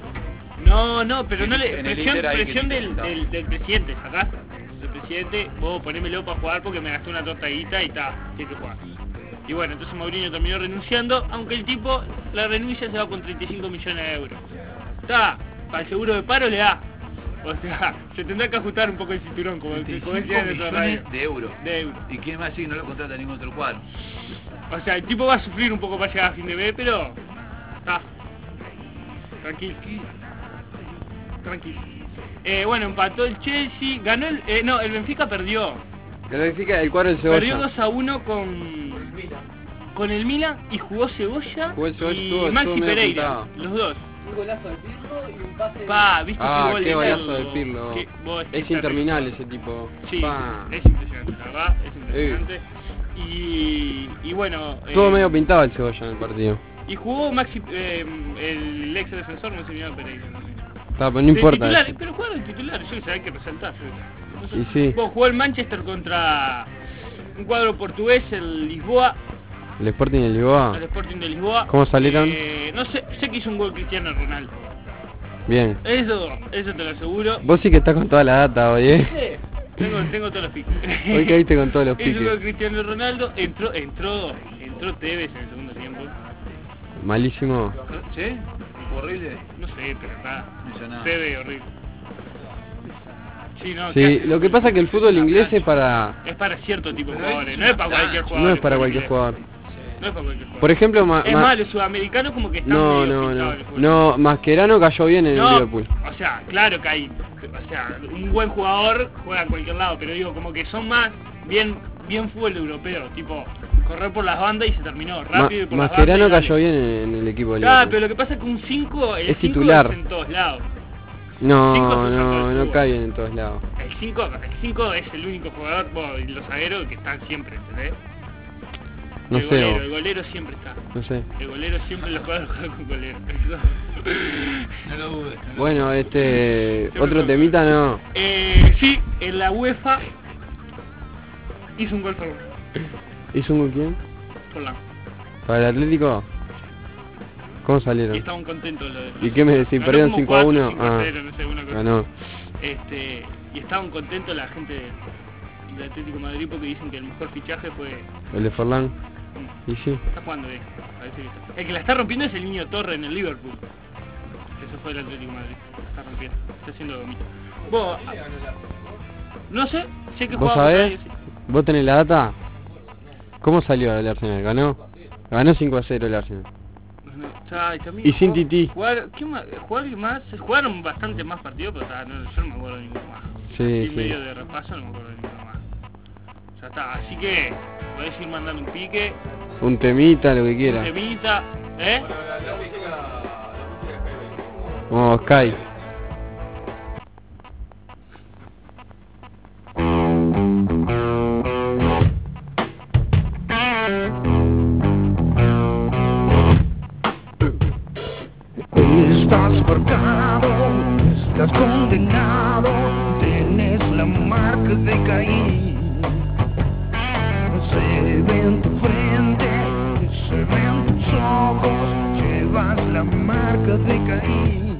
No, no, pero no le...
En el
Presión,
Inter ahí que
presión
te
del,
necesitaba.
del, del presidente, ¿sacás? Del presidente, vos ponémelo para jugar porque me gasté una tortadita y ta, tiene que jugar. Y bueno, entonces Mourinho terminó renunciando, aunque el tipo, la renuncia se va con treinta y cinco millones de euros. Está, para el seguro de paro le da. O sea, se tendrá que ajustar un poco el cinturón, como, como decía en otra radio.
millones de euros.
De euros.
¿Y quién más decir que no lo contrata ningún otro cuadro?
O sea, el tipo va a sufrir un poco para llegar a fin de mes, pero... Está. tranquilo. Tranquilo. Eh, bueno, empató el Chelsea, ganó el... Eh, no, el Benfica perdió.
El Benfica, el cuadro del Cebolla.
Perdió dos a uno con... con el Milan y jugó Cebolla
Jugó el Cebolla,
y
estuvo-
Maxi
estuvo medio
Pereira,
pintado.
los dos.
Un golazo de Pirlo y un pase de...
Pa, ¿viste
Ah,
qué gol
qué
de
golazo
Pirlo?
de Pirlo.
Qué- vos,
Es
qué
interminable
terrible.
ese tipo.
Sí,
Pa.
es impresionante, la verdad, es impresionante. Y, y bueno...
Estuvo
eh,
medio pintado el Cebolla en el partido.
Y jugó Maxi, eh, el ex defensor, no se llama Pereira. No sé.
Está, pero no
De
importa.
titular,
eso.
pero jugaron de titular, yo que sé, hay que resaltar. No sé.
Y sí.
Vos, jugó el Manchester contra un cuadro portugués, el Lisboa,
El Sporting de Lisboa.
el Sporting de Lisboa.
¿Cómo salieron?
Eh, no sé, sé que hizo un gol Cristiano Ronaldo.
Bien.
Eso, eso te lo aseguro.
Vos sí que estás con toda la data hoy, ¿eh?
Sí, tengo, tengo todos los piques.
Hoy caíste con todos los
Hizo un gol
piques.
Cristiano Ronaldo, entró, entró, entró Tevez en el segundo tiempo.
Malísimo.
¿Sí? ¿Horrible?
No sé, pero nada.
No hizo nada.
Tevez horrible. Sí, no,
Sí,
¿qué
lo que pasa es que el fútbol inglés es para...
es para cierto tipo de
Pero
jugadores,
es
no es
una
para
cancha.
cualquier jugador.
No es para
el
cualquier
fútbol
jugador.
inglés. No es para cualquier jugador.
Por ejemplo, ma,
es
ma-
más, los sudamericanos como que están
no,
medio
no,
pintados
no.
en el fútbol.
No, Mascherano cayó bien en el
No,
Liverpool.
o sea, claro que hay, o sea, un buen jugador juega en cualquier lado, pero digo, como que son más bien bien fútbol europeo, tipo, correr por las bandas y se terminó,
Ma-
rápido y por las
Mascherano
bandas y
cayó
dale.
bien en, en el equipo de
Claro,
Liverpool.
pero lo que pasa es que un cinco, el
Es
cinco
titular.
es en todos lados.
No,
cinco es un
no,
jugador de
no
fútbol.
cae bien en todos lados.
El cinco, el cinco es el único jugador, bueno, y los zagueros que están siempre, ¿entendés?
No
el
sé,
golero,
vos.
el golero siempre está.
No sé.
El golero siempre los jugadores juegan con golero.
No lo dudes.
Bueno, este...
Siempre
Otro
lo-
temita no.
Eh, sí, en la UEFA hizo un gol por
¿Hizo un gol quién?
Forlán.
¿Para el Atlético? ¿Cómo
Y
salieron?
estaban contentos los
¿Y qué me decís?
ganó
¿Perdieron
como
cinco a uno?
cuatro, cinco a
Ah,
cero, no sé, una cosa.
ganó.
Este, y estaban contentos la gente del Atlético de Madrid porque dicen que el mejor fichaje fue...
¿El de Forlán?
mm,
Y sí.
Está jugando bien, parece que está. El que la está rompiendo es el niño Torre en el Liverpool. Eso fue el Atlético de Madrid. La está rompiendo, está haciendo gomito. Vos, no sé, sé que
¿Vos
jugaba
sabés?
contra ellos,
¿Vos tenés la data? ¿Cómo salió el Arsenal? ¿Ganó? Ganó cinco a cero el Arsenal.
sí. No, ay, también
Y sin
jugó-
Tití.
Jugar, ¿qué más? ¿Jugar más? Jugaron bastante más partidos, pero ta, no, yo no me acuerdo de ninguno más.
Sí,
Y
sí.
medio de repaso no me acuerdo de ninguno más. Ya está, así que podés ir mandando un pique,
Un temita, lo que
un
quiera.
temita, ¿eh?
Vamos, Sky.
Estás marcado, estás condenado, tienes la marca de Caín. Se ve en tu frente, se ve en tus ojos, llevas la marca de Caín.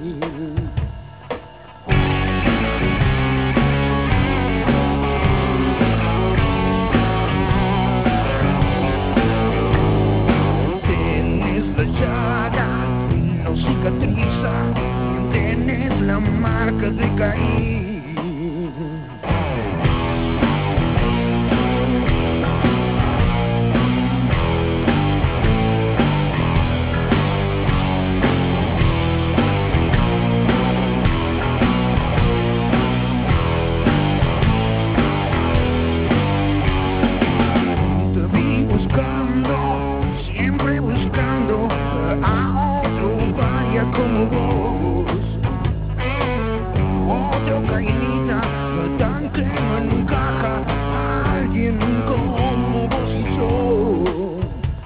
Tienes la llaga, no cicatriza, tienes la marca de Caín. Te vi buscando, siempre buscando a otro vaya como vos. Otro cainita, tan que no encaja a alguien como vos y yo.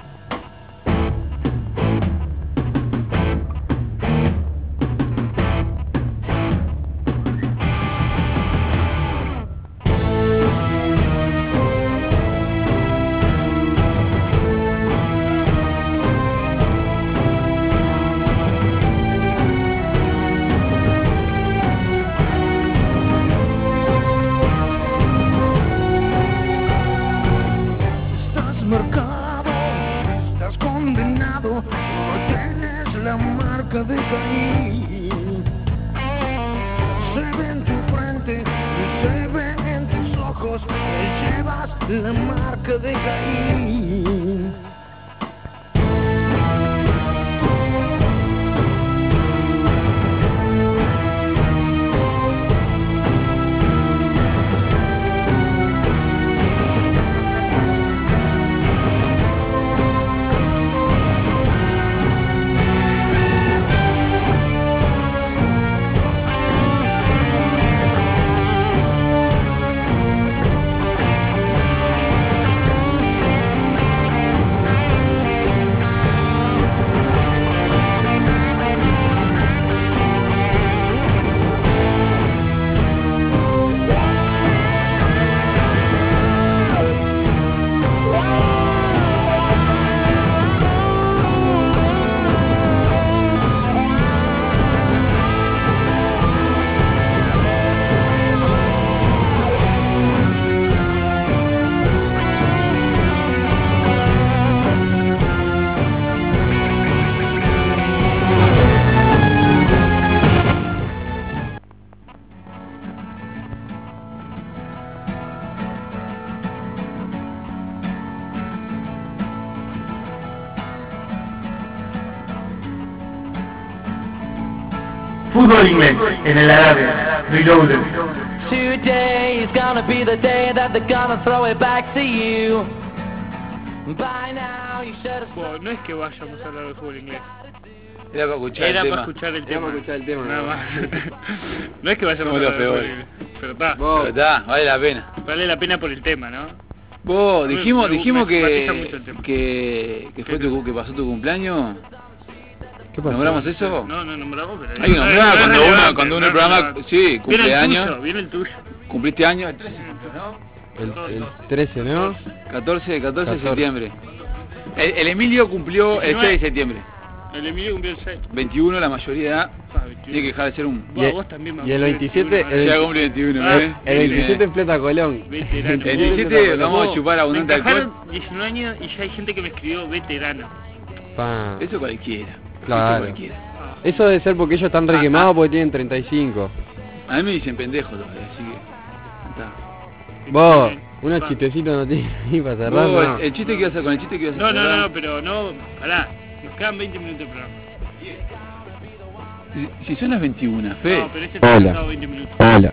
Estás marcado, estás condenado, tienes la marca de Caín. Se ve en tu frente, se ve en tus ojos, llevas la marca de Caín.
Fútbol inglés en el alargue. Reloaded.
Today is gonna be the day that they're gonna throw it back to you. By now you should have...
Bueno, no es que vayamos a hablar de fútbol inglés.
Era para escuchar
Era
el
para
tema.
escuchar el
Era
tema.
para escuchar el tema,
Nada
¿no?
más. No es que vayamos
Somos
a
los
hablar de fútbol
peores.
inglés. Pero está.
Pero está, vale la pena.
Vale la pena por el tema, ¿no?
Vos,
Me-
dijimos,
me-
dijimos
me matiza mucho
que,
el tema.
que, que fue tu, que pasó tu cumpleaños.
¿Qué pasó?
¿Nombramos eso?
No, no nombramos, pero...
Hay que nombrar
no es
cuando
relevante,
uno, cuando uno
no
el
es
programa,
relevante.
sí,
Viene
cumple
el
años.
tuyo, viene el tuyo.
Cumpliste años,
El, el trece, ¿no?
catorce, catorce de
catorce.
septiembre. El, el Emilio cumplió el seis de septiembre.
El Emilio cumplió el seis.
veintiuno, la mayoría de edad.
Ah, veintiuno.
Tiene que dejar de ser un...
Y el-
vos también,
y el veintisiete, el-
Ya cumple veintiuno,
Ah,
¿eh?
El veintisiete en Plata Colón.
Veterano.
El diecisiete vamos a chupar abundante
Me
alcohol.
encajaron diecinueve años y ya hay gente que me escribió veterano.
Pa.
Eso cualquiera. Eso
Claro.
cualquiera.
Eso debe ser porque ellos están re quemados porque tienen treinta y cinco.
A mí me dicen pendejo todavía, así que... Está.
Vos, unos chistecitos no tienen ni para cerrar,
Vos,
no.
el, el chiste que ibas a hacer, con el chiste que ibas a
No, no,
cerrar.
no, no, pero no, pará, nos quedan veinte minutos de programa.
Si, si son las veintiuna, Fe.
No, pero este te ha
Hola.
dado veinte minutos.
Hola.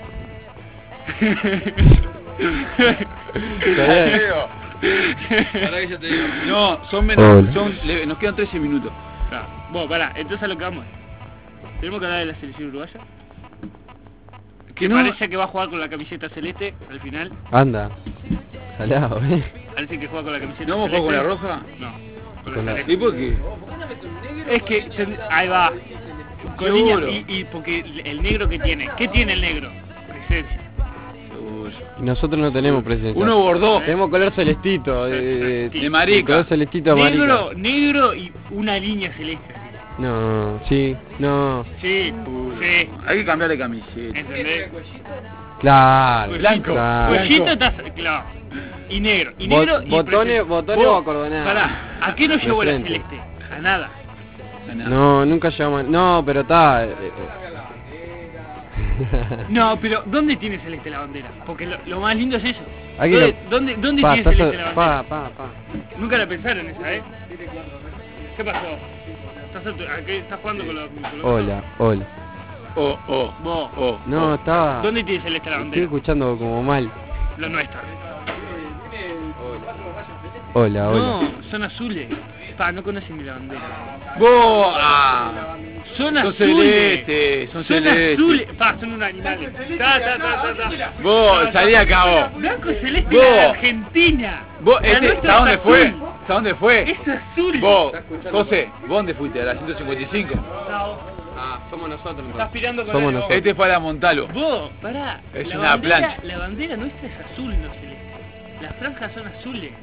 Pará que ya te digo. No, son menos,
Hola.
son, le- nos quedan trece minutos.
Claro. Bueno, pará, entonces a lo que vamos. Tenemos que hablar de la selección uruguaya.
Que
Que
no,
parece que va a jugar con la camiseta celeste al final.
Anda. Salado, ¿eh?
Parece que juega con la camiseta
¿no vamos a jugar con la
celeste.
roja?
No, con,
Con
la
la-
celeste.
¿Y por qué?
Es que, ten- ahí va. Con línea,
Seguro.
y, y porque el negro que tiene. ¿Qué tiene el negro? Presencia.
Seguro.
Y nosotros no tenemos presencia.
Uno bordó.
Tenemos color celestito. De,
Sí.
De marica.
Color celestito marica.
Negro, negro y una línea celeste.
No, sí, no.
Sí, sí.
Hay que cambiarle camiseta.
¿Entendés?
Claro.
Blanco.
claro.
Cuellito está claro. Y negro. Y
Bo-
negro y
botones-
presencia.
botones
Vos,
o acordonadas.
Pará, ¿a qué nos
De
llevó la
frente.
celeste? A nada.
No, nunca llegamos. No, pero está. eh, eh.
No, pero ¿dónde tiene celeste la bandera? Porque lo, lo más lindo es eso.
Hay que
¿Dónde,
lo-
dónde, dónde
Pa,
tiene
estás
celeste
a-
la bandera?
pa, pa, pa.
Nunca la pensaron esa, ¿eh? ¿Qué pasó? ¿Estás, a tu- a qué- estás jugando con los... con los-
Hola, hola.
Oh, oh,
Vos.
oh.
No, estaba.
¿Dónde tiene celeste la
Estoy
bandera?
escuchando como mal.
Lo nuestro.
Hola, hola.
No, son azules. Pa, no conocen ni la bandera.
Vos, ah.
Son
Son
azules.
celestes, son
Son
celestes.
azules. Pa, son unos animales. Ta, ta, ta, ta, ta.
Vos, salí acá vos.
Blanco celeste
Vos.
de Argentina.
Vos,
La
este,
nuestra
¿a dónde
es
fue?
azul.
¿A dónde fue?
Es azul.
Vos, José, ¿vos dónde fuiste? ¿A la ciento cincuenta y cinco?
Ah, somos nosotros.
Estás pirando con
Somos
el-
nosotros.
Este fue a la Montalo.
Vos, pará.
Es
la
una
bandera,
plancha.
La bandera nuestra es azul, no celeste. Las franjas son azules.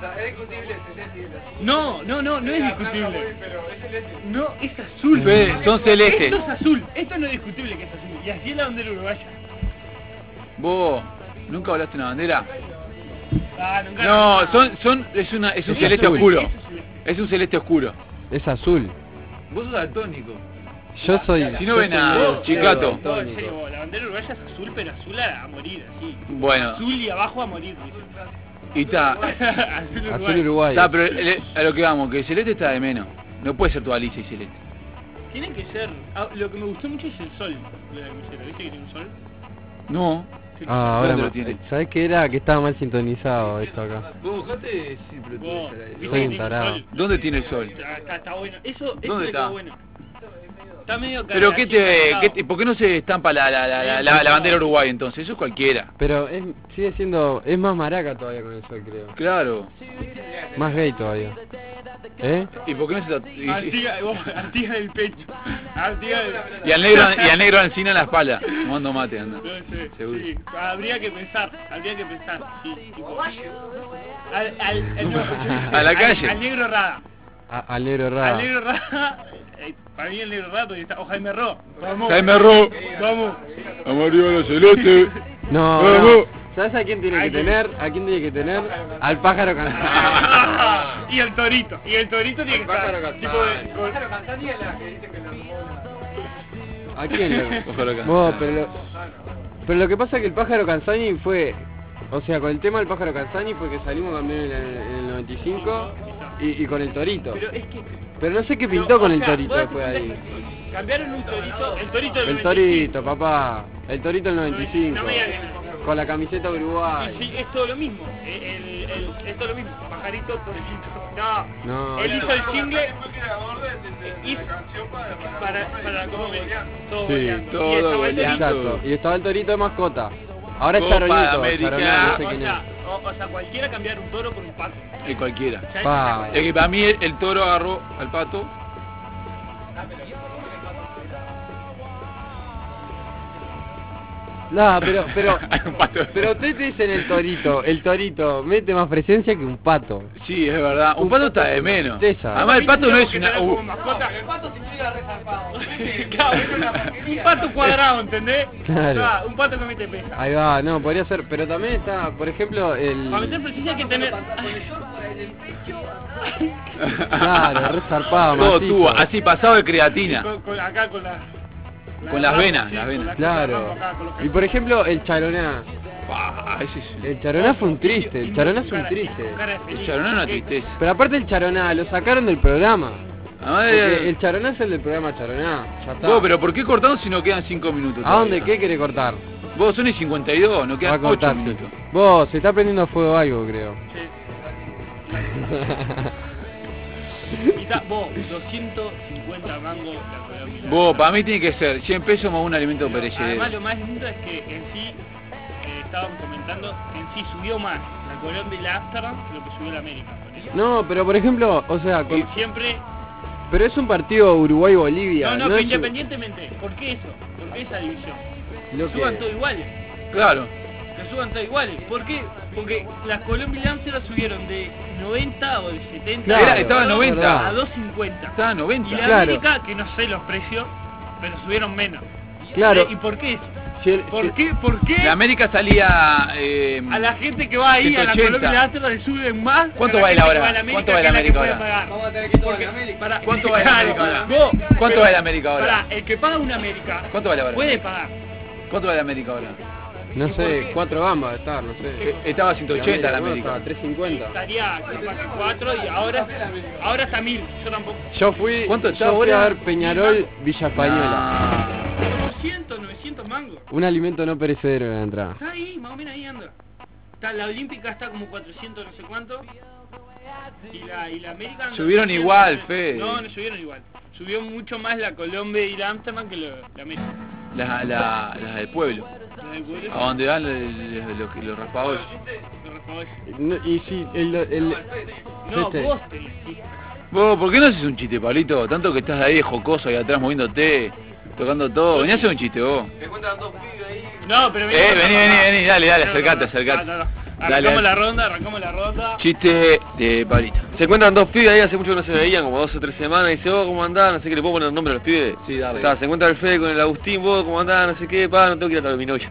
No, no, no, no es discutible. No, es azul.
Fede, son celestes.
Esto es azul. Esto no es discutible que es azul. Y así es la bandera uruguaya.
Vos, ¿nunca volaste una bandera?
Ah, nunca.
No, son, son, es una, es un
Es
celeste
azul,
oscuro.
es azul.
Es un celeste oscuro.
Es azul.
Vos sos daltónico.
Yo soy.
Si no
yo
ven
soy
a
medio
Chicato.
ciego,
Vos, en
daltónico.
serio, vos, la bandera uruguaya es azul, pero azul a, a morir, así.
Bueno,
Azul y abajo a morir, dice.
y está.
azul uruguay.
Azul Uruguay.
Está, pero el- a lo que vamos, que el celeste está de menos. No puede ser toda lisa y celeste.
Tiene que ser. ah, lo que me gustó mucho es el sol de la camiseta. ¿Viste que tiene un sol?
No.
Ah, ahora
¿Dónde
me-
lo tiene?
¿Sabés qué era? Que estaba mal sintonizado esto acá.
Vos buscaste siempre
Vos,
Soy
¿viste que
un
tiene
tarado.
sol?
¿Dónde tiene el sol?
Está, está, está bueno. Eso, eso
¿Dónde
le
está?
quedó bueno. Está medio
Pero qué te,
cargadito,
qué te- ¿por qué no se estampa la, la, la, la, la- la bandera uruguay entonces? Eso es cualquiera.
Pero es, sigue siendo. Es más maraca todavía con el sol, creo.
Claro.
Más gay todavía. ¿Eh?
¿Y por qué no se ta- y- y-
Artiga, vos, Artiga del pecho. Artiga del...
y al negro y al negro encina en la espalda, tomando mate anda.
No sé,
Seguro.
sí, habría que pensar, habría que pensar, sí, tipo, al, al, al- no,
A la
al-
calle.
Al, negro Rada,
A- al negro
al
raro.
negro Rada, eh, para mí el negro Rada todavía está, o Jaime Ro, vamos,
Jaime Ro,
vamos,
amarillo la celeste.
No,
Vamos.
no. ¿Sabes a quién tiene
Ay,
que
que-
tener? ¿A quién tiene que tener? Al pájaro cansado.
y el torito, y el torito tiene que
pájaro
estar,
Castani.
tipo de, con-
¿A quién?
Pájaro Cansani.
Vos, pero, lo, pero lo que pasa es que el pájaro Canzani fue. O sea, con el tema del pájaro Canzani fue que salimos campeón en, el- en el noventa y cinco y, y con el torito.
Pero es que...
Pero no sé qué
Pero,
pintó
o
con el
sea,
torito
vos
después de ahí.
entendés, cambiaron un torito, el torito del
El
noventa y cinco.
torito, papá. El torito del noventa y cinco.
No me digas que no.
Con la camiseta
Y
Uruguay.
sí, es todo lo mismo. El, el, el- es todo lo mismo. Pajarito, torito. No.
No,
Él hizo el single
Y
hizo- para, para la Copa América. Todo
Sí,
boleando.
todo
Y estaba el torito.
Exacto. Y estaba el torito de mascota. Ahora es
Copa
Charonito.
América.
Charoná, no sé
O
quién
sea,
es.
o, o sea, cualquiera cambiar un toro por un pato.
Y cualquiera.
Ya
Pa.
es-
Es que para mí el, el toro agarró al pato.
No, pero, pero,
Un pato.
pero ustedes dicen el torito, el torito mete más presencia que un pato.
Sí, es verdad. Un pato está de menos.
Tristeza.
Además el pato no es
Que
una...
tenés como
uh,
mascota.
El pato se llega resarpado.
Claro, un pato cuadrado, ¿entendés?
Claro.
Ah, un pato que mete pesa.
Ahí va, no, podría ser, pero también está, por ejemplo, el...
Para meter presencia hay que tener...
Claro, resarpado,
todo
macizo.
tubo, así pasado de creatina.
Con, con acá, con la...
Con las venas,
Sí,
las
con
venas.
la-
Claro.
acá, con los
Y por ejemplo, el Charoná.
Ah, ese es...
El Charoná fue un triste, el Charoná es un
cara-
triste.
con cara de feliz.
El charoná es una tristeza.
Pero aparte el Charoná, lo sacaron del programa.
Además,
Porque
eh,
el Charoná es el del programa Charoná. Ya está.
vos, pero ¿por qué cortamos si no quedan cinco minutos?
¿A dónde?
todavía?
¿Qué quiere cortar?
Vos son y cincuenta y dos, no
Va a
quedan ocho
cortarse.
minutos.
Vos, se está prendiendo fuego algo, creo.
Y está, vos, doscientos cincuenta mangos la Colombia.
Vos, para mí tiene que ser cien pesos más un alimento
Además,
perecedero.
lo más lindo es que en sí, eh, estaban comentando, en sí subió más la Colombia y la Amsterdam que lo que subió la América. Por eso,
No, pero por ejemplo, o sea, con-
y siempre...
pero es un partido Uruguay-Bolivia.
No, no,
no
pero
es un-
independientemente, ¿por qué eso? ¿Por qué esa división?
lo
Suban
que...
todo iguales.
Claro.
Que suban todo iguales. ¿Por qué? Porque las Colombia y la Amsterdam subieron de noventa o de setenta
Claro,
Era- estaba
a dos-
noventa.
a doscientos cincuenta.
Estaba a
Y
noventa.
la
Claro.
América, que no sé los precios, pero subieron menos.
Claro.
¿Y por qué eso?
Si el-
¿Por
si-
qué? ¿Por qué?
La América salía... Eh,
A la gente que va ahí a la
ciento ochenta.
Colombia y la Amsterdam le suben más.
¿Cuánto
que a
vale
gente
ahora?
que va a la América,
¿Cuánto vale
que es
la
la que
América
puede
ahora?
pagar.
Vamos a tener que ir toda
Porque-
la América.
Para-
¿Cuánto vale la América ahora?
Vos,
¿Cuánto
pero-
vale la América ahora?
Pará, el que paga una América
¿Cuánto vale ahora?
puede pagar.
¿Cuánto vale la América ahora?
no
¿Y por
sé,
qué?
cuatro gambas de estar, no sé.
Eh, Estaba a ciento ochenta la América.
Estaba a trescientos cincuenta.
Estaría capaz que cuatro y ahora, ahora está mil. Yo tampoco.
Yo fui,
¿Cuánto está
yo fui a
ahora?
ver Peñarol, Villa Española.
ochocientos, novecientos mangos.
Un alimento no perecedero en la entrada.
Está ahí, más o menos ahí anda. Está, la Olímpica está como cuatrocientos no sé cuánto. Y la, y la América anda
Subieron
doscientos,
igual,
no sé.
Fede.
No, no subieron igual. Subió mucho más la Colombia y la Amsterdam que lo- la América.
Las la, las del pueblo.
Los del pueblo,
A donde van los, los, los, los raspabollos.
los rafaboyos.
No, y si el, el,
No,
Fete.
vos te sí.
Vos, ¿por qué no haces un chiste, Pablito? Tanto que estás ahí de jocoso ahí atrás moviéndote, tocando todo. Vení a hacer un chiste vos.
Me cuentan dos pibes ahí.
No, pero
Eh, vení, vení, vení, dale, dale,
No,
acercate,
no, no,
acercate.
no, no, no.
Dale,
Arrancamos
dale.
la ronda, arrancamos la ronda.
Chiste de Pablito.
Se encuentran dos pibes ahí, hace mucho que no se veían, como dos o tres semanas, y dice, vos, ¿cómo andás? No sé qué, ¿le puedo poner el nombre a los pibes?
Sí, dale.
Está, se encuentra el Fede con el Agustín, vos, ¿cómo andás? No sé qué, pa, no tengo que ir a la mi novia.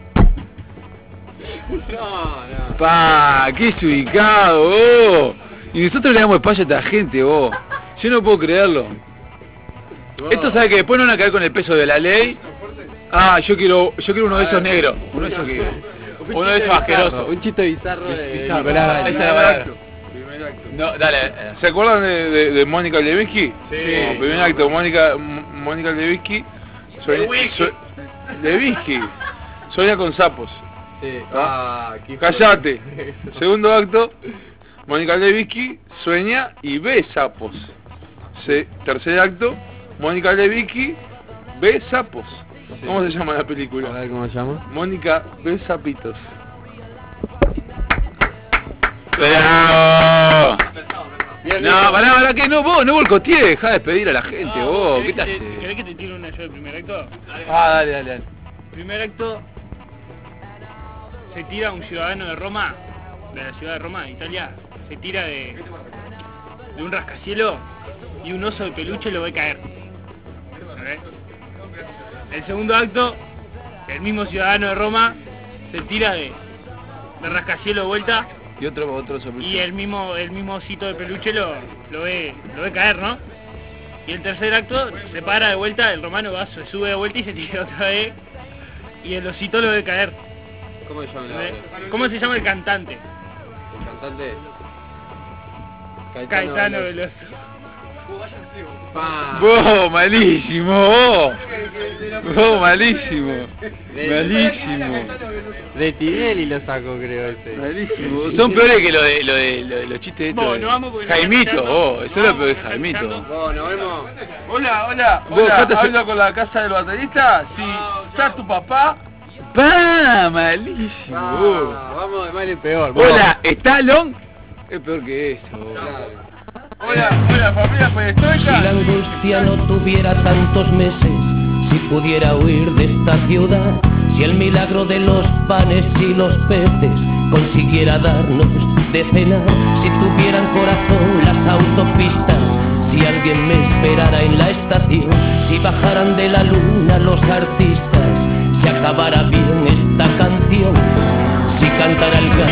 No, no.
Pa, qué ubicado, vos. Y nosotros le damos espacio a esta gente, vos. Yo no puedo creerlo. Esto sabe que después no van a caer con el peso de la ley. Ah, yo quiero, yo quiero uno de esos negros. Uno de esos que. Uno de esos asquerosos.
Un chiste bizarro de
Bizarro.
Nicolás Gatti.
Esa es la verdad. No, dale. eh,
¿Se acuerdan de, de, de Mónica Lewinsky?
Sí.
Como primer acto, Mónica M- Mónica Lewinsky. Sueña, sue- Lewinsky. Sueña con sapos.
Sí.
Ah,
Ah, qué
Cállate. Segundo acto, Mónica Lewinsky sueña y ve sapos. Se- tercer acto, Mónica Lewinsky ve sapos. ¿Cómo se llama la
A
película?
ver cómo se llama.
Mónica ve sapitos.
Pero... No, pará, pará, que no, vos, no volcoteé, dejá de despedir a la gente,
No,
vos,
¿querés
¿qué te
que
haces?
¿Querés que te tire una yo de primer acto?
Ah, dale, dale, dale.
Primer acto, se tira un ciudadano de Roma, de la ciudad de Roma, Italia, se tira de, de un rascacielos y un oso de peluche lo ve caer. ¿Ok? El segundo acto, el mismo ciudadano de Roma se tira de, de rascacielos de vuelta
Y otro, otro sobre
y el mismo el mismo osito de peluche lo, lo ve lo ve caer, ¿no? Y el tercer acto se para de vuelta, el romano va, se sube de vuelta y se tira otra vez y el osito lo ve caer.
¿Cómo se llama la
¿Cómo se llama el cantante?
El cantante.
Caetano Veloso.
Pa.
Vos, malísimo, vos. Vos, malísimo. Malísimo.
De Tinelli lo sacó, creo, ese.
Malísimo. Son peores que lo de, lo de, lo de los chistes estos.
Vos,
de-
nos vamos porque
Jaimito,
estamos
vos. Eso es lo peor de
estamos
Jaimito.
finalizando.
Vos, nos vemos.
Hola, hola,
Vos,
hola,
Jota,
hablo con la casa del baterista. Si está tu papá,
Pa, malísimo. vos.
Ah, vamos de mal en peor. vos.
Hola, Stallone. Es peor que eso. vos.
Claro.
hola, hola familia
Si la
perestroika.
angustia no tuviera tantos meses, si pudiera huir de esta ciudad, si el milagro de los panes y los peces consiguiera darnos de cenar, si tuvieran corazón las autopistas, si alguien me esperara en la estación, si bajaran de la luna los artistas, si acabara bien esta canción, si cantara el gallo